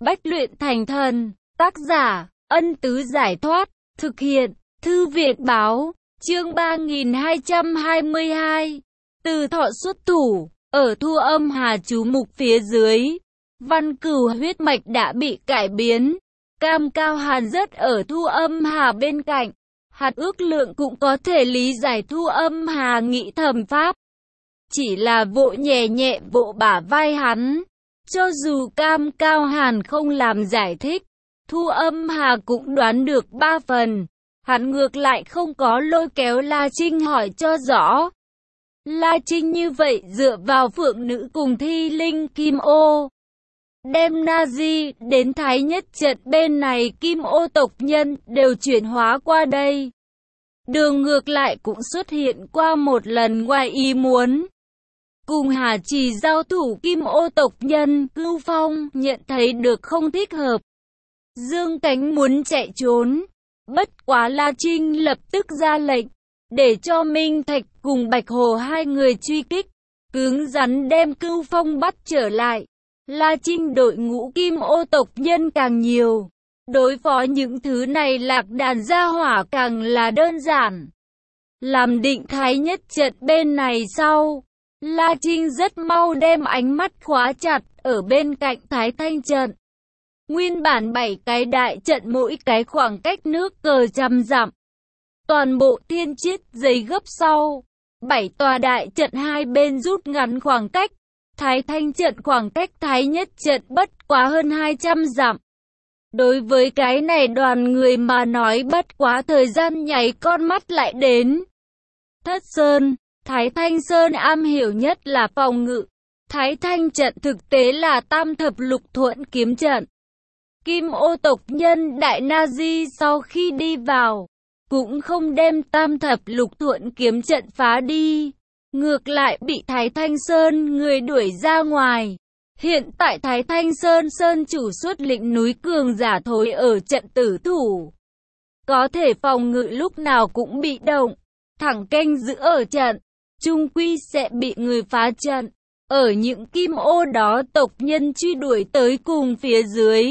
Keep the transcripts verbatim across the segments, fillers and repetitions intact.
Bách luyện thành thần. Tác giả, Ân Tứ Giải Thoát. Thực hiện, Thư viện Báo. Chương ba nghìn hai trăm hai mươi hai. Từ Thọ xuất thủ. Ở Thu Âm Hà chú mục phía dưới, Văn Cửu huyết mạch đã bị cải biến. Cam Cao Hàn rất ở Thu Âm Hà bên cạnh. Hạt ước lượng cũng có thể lý giải Thu Âm Hà nghĩ thầm pháp. Chỉ là vỗ nhẹ nhẹ vỗ bả vai hắn. Cho dù Cam Cao Hàn không làm giải thích, Thu Âm Hà cũng đoán được ba phần. Hắn ngược lại không có lôi kéo La Trinh hỏi cho rõ. La Trinh như vậy dựa vào phượng nữ cùng thi linh kim ô, đem Na Di đến Thái Nhất trận bên này kim ô tộc nhân đều chuyển hóa qua đây. Đường ngược lại cũng xuất hiện qua một lần ngoài ý muốn. Cùng Hà Trì giao thủ kim ô tộc nhân, Cưu Phong nhận thấy được không thích hợp. Dương cánh muốn chạy trốn. Bất quá La Trinh lập tức ra lệnh, để cho Minh Thạch cùng Bạch Hồ hai người truy kích, cứng rắn đem Cưu Phong bắt trở lại. La Trinh đội ngũ kim ô tộc nhân càng nhiều, đối phó những thứ này lạc đàn gia hỏa càng là đơn giản. Làm định Thái Nhất trận bên này sau, La Trinh rất mau đem ánh mắt khóa chặt ở bên cạnh Thái Thanh trận. Nguyên bản bảy cái đại trận mỗi cái khoảng cách nước cờ trăm dặm. Toàn bộ thiên chiết giấy gấp sau. Bảy tòa đại trận hai bên rút ngắn khoảng cách. Thái Thanh trận khoảng cách Thái Nhất trận bất quá hơn hai trăm dặm. Đối với cái này đoàn người mà nói bất quá thời gian nháy con mắt lại đến. Thất Sơn, Thái Thanh Sơn am hiểu nhất là phòng ngự. Thái Thanh trận thực tế là tam thập lục thuẫn kiếm trận. Kim ô tộc nhân Đại Na Di sau khi đi vào, cũng không đem tam thập lục thuẫn kiếm trận phá đi. Ngược lại bị Thái Thanh Sơn người đuổi ra ngoài. Hiện tại Thái Thanh Sơn Sơn chủ xuất lĩnh núi cường giả thối ở trận tử thủ. Có thể phòng ngự lúc nào cũng bị động. Thẳng canh giữ ở trận, chung quy sẽ bị người phá trận. Ở những kim ô đó tộc nhân truy đuổi tới cùng phía dưới.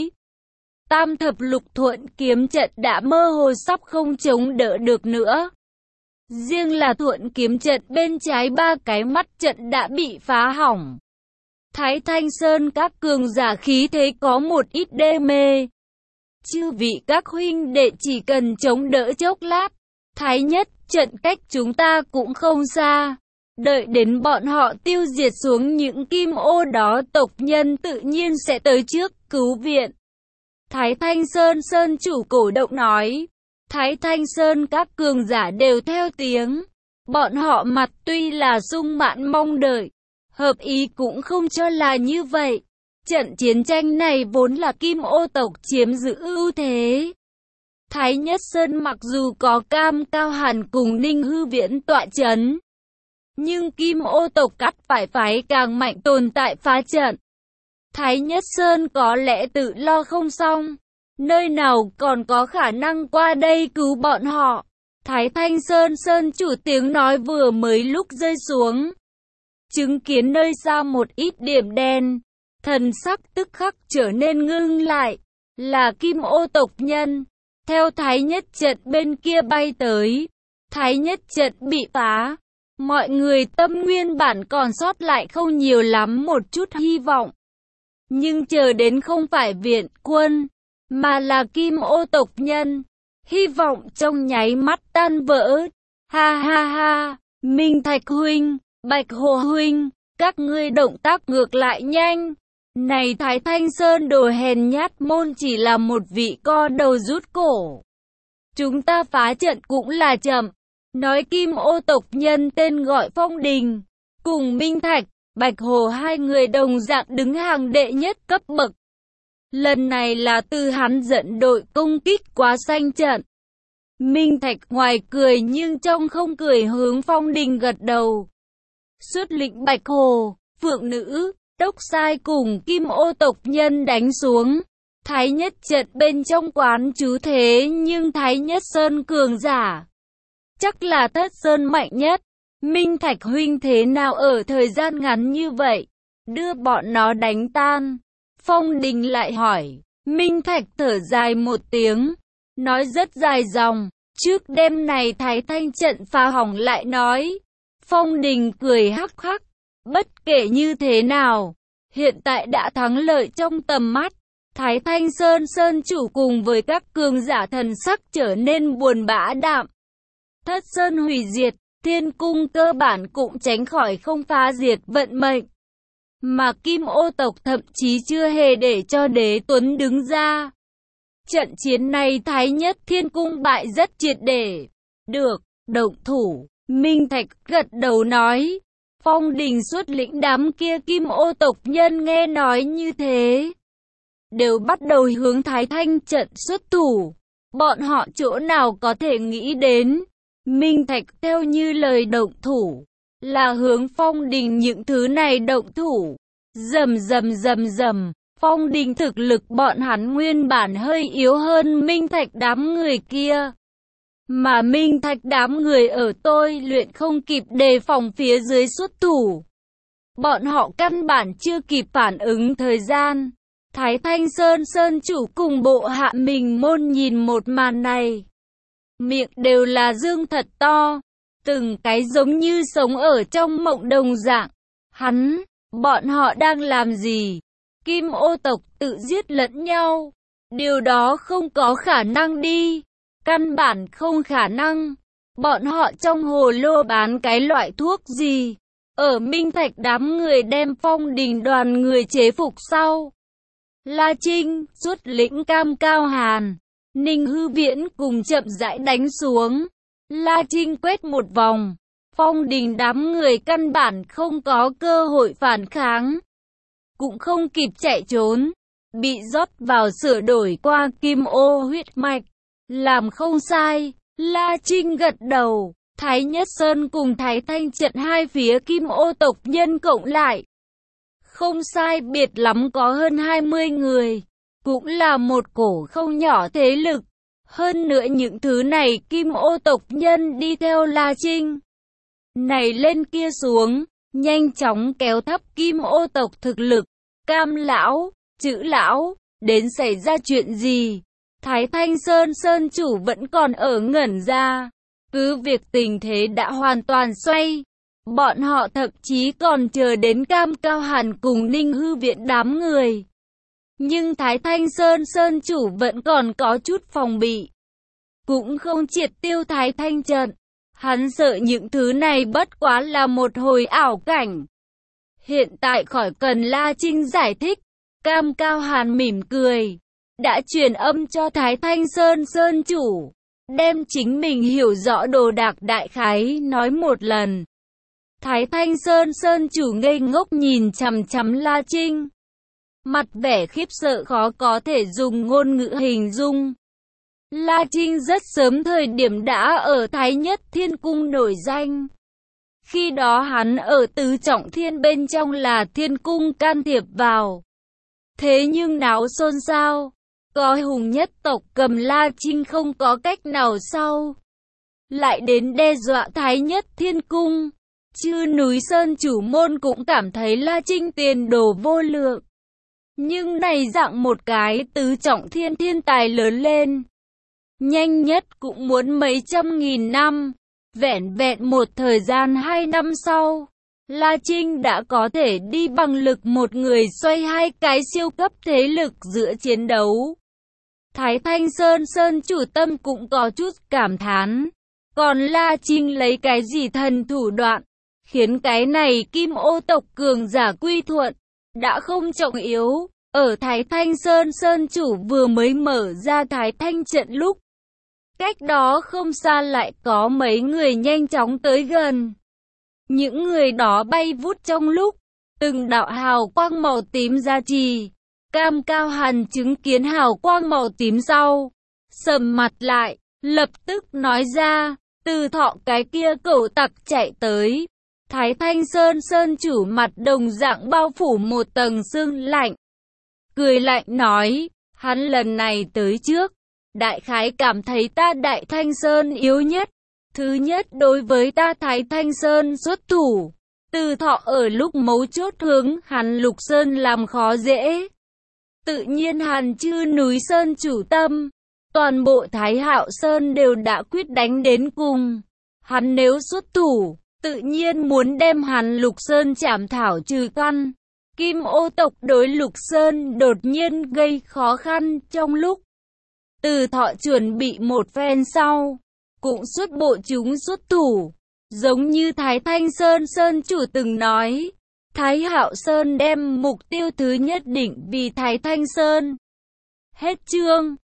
Tam thập lục thuẫn kiếm trận đã mơ hồ sắp không chống đỡ được nữa. Riêng là thuẫn kiếm trận bên trái ba cái mắt trận đã bị phá hỏng. Thái Thanh Sơn các cường giả khí thế có một ít đê mê. Chư vị các huynh đệ chỉ cần chống đỡ chốc lát. Thái Nhất trận cách chúng ta cũng không xa. Đợi đến bọn họ tiêu diệt xuống những kim ô đó tộc nhân tự nhiên sẽ tới trước cứu viện. Thái Thanh Sơn Sơn chủ cổ động nói. Thái Thanh Sơn các cường giả đều theo tiếng. Bọn họ mặt tuy là sung mãn mong đợi, hợp ý cũng không cho là như vậy. Trận chiến tranh này vốn là kim ô tộc chiếm giữ ưu thế. Thái Nhất Sơn mặc dù có Cam Cao Hàn cùng Ninh Hư Viễn tọa chấn, nhưng kim ô tộc cắt phải phái càng mạnh tồn tại phá trận. Thái Nhất Sơn có lẽ tự lo không xong, nơi nào còn có khả năng qua đây cứu bọn họ. Thái Thanh Sơn Sơn chủ tiếng nói vừa mới lúc rơi xuống. Chứng kiến nơi xa một ít điểm đen, thần sắc tức khắc trở nên ngưng lại, là kim ô tộc nhân. Theo Thái Nhất trận bên kia bay tới, Thái Nhất trận bị phá. Mọi người tâm nguyên bản còn sót lại không nhiều lắm một chút hy vọng. Nhưng chờ đến không phải viện quân, mà là kim ô tộc nhân. Hy vọng trong nháy mắt tan vỡ. Ha ha ha, Minh Thạch huynh, Bạch Hồ huynh, các ngươi động tác ngược lại nhanh. Này Thái Thanh Sơn đồ hèn nhát môn chỉ là một vị co đầu rút cổ. Chúng ta phá trận cũng là chậm. Nói kim ô tộc nhân tên gọi Phong Đình, cùng Minh Thạch, Bạch Hồ hai người đồng dạng đứng hàng đệ nhất cấp bậc. Lần này là từ hắn dẫn đội công kích quá xanh trận. Minh Thạch ngoài cười nhưng trong không cười hướng Phong Đình gật đầu. Xuất lĩnh Bạch Hồ, Phượng Nữ, Đốc Sai cùng kim ô tộc nhân đánh xuống. Thái Nhất trận bên trong quán chú thế nhưng Thái Nhất Sơn cường giả. Chắc là Thất Sơn mạnh nhất. Minh Thạch huynh thế nào ở thời gian ngắn như vậy đưa bọn nó đánh tan? Phong Đình lại hỏi. Minh Thạch thở dài một tiếng, nói rất dài dòng. Trước đêm này Thái Thanh trận phá hỏng lại nói. Phong Đình cười hắc hắc. Bất kể như thế nào, hiện tại đã thắng lợi trong tầm mắt. Thái Thanh Sơn Sơn chủ cùng với các cường giả thần sắc trở nên buồn bã đạm. Thất Sơn hủy diệt, Thiên Cung cơ bản cũng tránh khỏi không phá diệt vận mệnh. Mà Kim Ô tộc thậm chí chưa hề để cho Đế Tuấn đứng ra. Trận chiến này Thái Nhất Thiên Cung bại rất triệt để. Được, động thủ, Minh Thạch gật đầu nói. Phong Đình xuất lĩnh đám kia Kim Ô tộc nhân nghe nói như thế, đều bắt đầu hướng Thái Thanh trận xuất thủ. Bọn họ chỗ nào có thể nghĩ đến, Minh Thạch theo như lời động thủ, là hướng Phong Đình những thứ này động thủ. Rầm rầm rầm rầm, Phong Đình thực lực bọn hắn nguyên bản hơi yếu hơn Minh Thạch đám người kia. Mà Minh Thạch đám người ở tôi luyện không kịp đề phòng phía dưới xuất thủ. Bọn họ căn bản chưa kịp phản ứng thời gian. Thái Thanh Sơn Sơn chủ cùng bộ hạ mình môn nhìn một màn này, miệng đều là dương thật to, từng cái giống như sống ở trong mộng đồng dạng. Hắn, bọn họ đang làm gì? Kim Ô tộc tự giết lẫn nhau, điều đó không có khả năng đi, căn bản không khả năng. Bọn họ trong hồ lô bán cái loại thuốc gì? Ở Minh Thạch đám người đem Phong Đình đoàn người chế phục sau, La Trinh xuất lĩnh Cam Cao Hàn, Ninh Hư Viễn cùng chậm rãi đánh xuống. La Trinh quét một vòng, Phong Đình đám người căn bản không có cơ hội phản kháng, cũng không kịp chạy trốn, bị rót vào sửa đổi qua Kim Ô huyết mạch. Làm không sai, La Trinh gật đầu. Thái Nhất Sơn cùng Thái Thanh trận hai phía Kim Ô tộc nhân cộng lại, không sai biệt lắm có hơn hai mươi người, cũng là một cổ không nhỏ thế lực. Hơn nữa những thứ này Kim Ô tộc nhân đi theo La Trinh, này lên kia xuống, nhanh chóng kéo thấp Kim Ô tộc thực lực. Cam lão, Chữ lão, đến xảy ra chuyện gì? Thái Thanh Sơn Sơn chủ vẫn còn ở ngẩn ra. Cứ việc tình thế đã hoàn toàn xoay, bọn họ thậm chí còn chờ đến Cam Cao Hàn cùng Ninh Hư Viễn đám người. Nhưng Thái Thanh Sơn Sơn chủ vẫn còn có chút phòng bị, cũng không triệt tiêu Thái Thanh trận. Hắn sợ những thứ này bất quá là một hồi ảo cảnh. Hiện tại khỏi cần La Trinh giải thích. Cam Cao Hàn mỉm cười, đã truyền âm cho Thái Thanh Sơn Sơn chủ, đem chính mình hiểu rõ đồ đạc đại khái nói một lần. Thái Thanh Sơn Sơn chủ ngây ngốc nhìn chằm chằm La Trinh, mặt vẻ khiếp sợ khó có thể dùng ngôn ngữ hình dung. La Trinh rất sớm thời điểm đã ở Thái Nhất Thiên Cung nổi danh. Khi đó hắn ở tứ trọng thiên bên trong là Thiên Cung can thiệp vào. Thế nhưng náo xôn xao, có hùng nhất tộc cầm La Trinh không có cách nào sau, lại đến đe dọa Thái Nhất Thiên Cung. Chư núi Sơn chủ môn cũng cảm thấy La Trinh tiền đồ vô lượng. Nhưng này dạng một cái tứ trọng thiên thiên tài lớn lên, nhanh nhất cũng muốn mấy trăm nghìn năm. Vẹn vẹn một thời gian hai năm sau, La Trinh đã có thể đi bằng lực một người xoay hai cái siêu cấp thế lực giữa chiến đấu. Thái Thanh Sơn Sơn chủ tâm cũng có chút cảm thán. Còn La Trinh lấy cái gì thần thủ đoạn, khiến cái này Kim Ô tộc cường giả quy thuận, đã không trọng yếu. Ở Thái Thanh Sơn Sơn chủ vừa mới mở ra Thái Thanh trận lúc, cách đó không xa lại có mấy người nhanh chóng tới gần. Những người đó bay vút trong lúc, từng đạo hào quang màu tím gia trì. Cam Cao Hàn chứng kiến hào quang màu tím sau, sầm mặt lại, lập tức nói ra, Từ Thọ cái kia cẩu tặc chạy tới. Thái Thanh Sơn Sơn chủ mặt đồng dạng bao phủ một tầng sương lạnh, cười lạnh nói, hắn lần này tới trước, đại khái cảm thấy ta Đại Thanh Sơn yếu nhất. Thứ nhất đối với ta Thái Thanh Sơn xuất thủ, Từ Thọ ở lúc mấu chốt hướng hắn Lục Sơn làm khó dễ. Tự nhiên Hàn Chư núi Sơn chủ tâm, toàn bộ Thái Hạo Sơn đều đã quyết đánh đến cùng. Hắn nếu xuất thủ, tự nhiên muốn đem hắn Lục Sơn chảm thảo trừ căn. Kim Ô tộc đối Lục Sơn đột nhiên gây khó khăn trong lúc Từ Thọ chuẩn bị một phen sau, cũng xuất bộ chúng xuất thủ. Giống như Thái Thanh Sơn Sơn chủ từng nói, Thái Hạo Sơn đem mục tiêu thứ nhất định vì Thái Thanh Sơn. Hết chương.